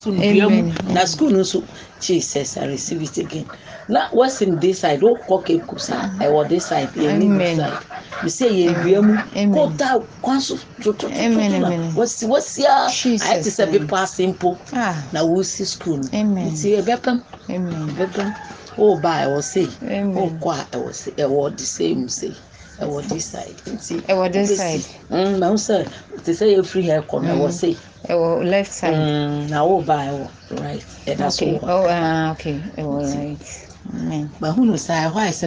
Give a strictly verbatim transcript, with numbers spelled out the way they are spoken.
Amen. Na school no so Jesus I receive it again. Now what's in this side? Oh, okay, kusa. I was this side. You need this side. You say you biamu. Kota kwanso. Amen. What's what's ya? I had to say be pass simple. Ah. Now we see school. Amen. See a bepem. Amen. Bepem. Oh, by I will say. Amen. Oh, qua I will say. I was the same say. I was this side. See. I was this side. Hmm. My sir. They say you free hair come. I will say. I was left side. Hmm. Now oh by right. That's okay. all. Oh. Uh, okay. I was right. Amen. But who knows? I why I said.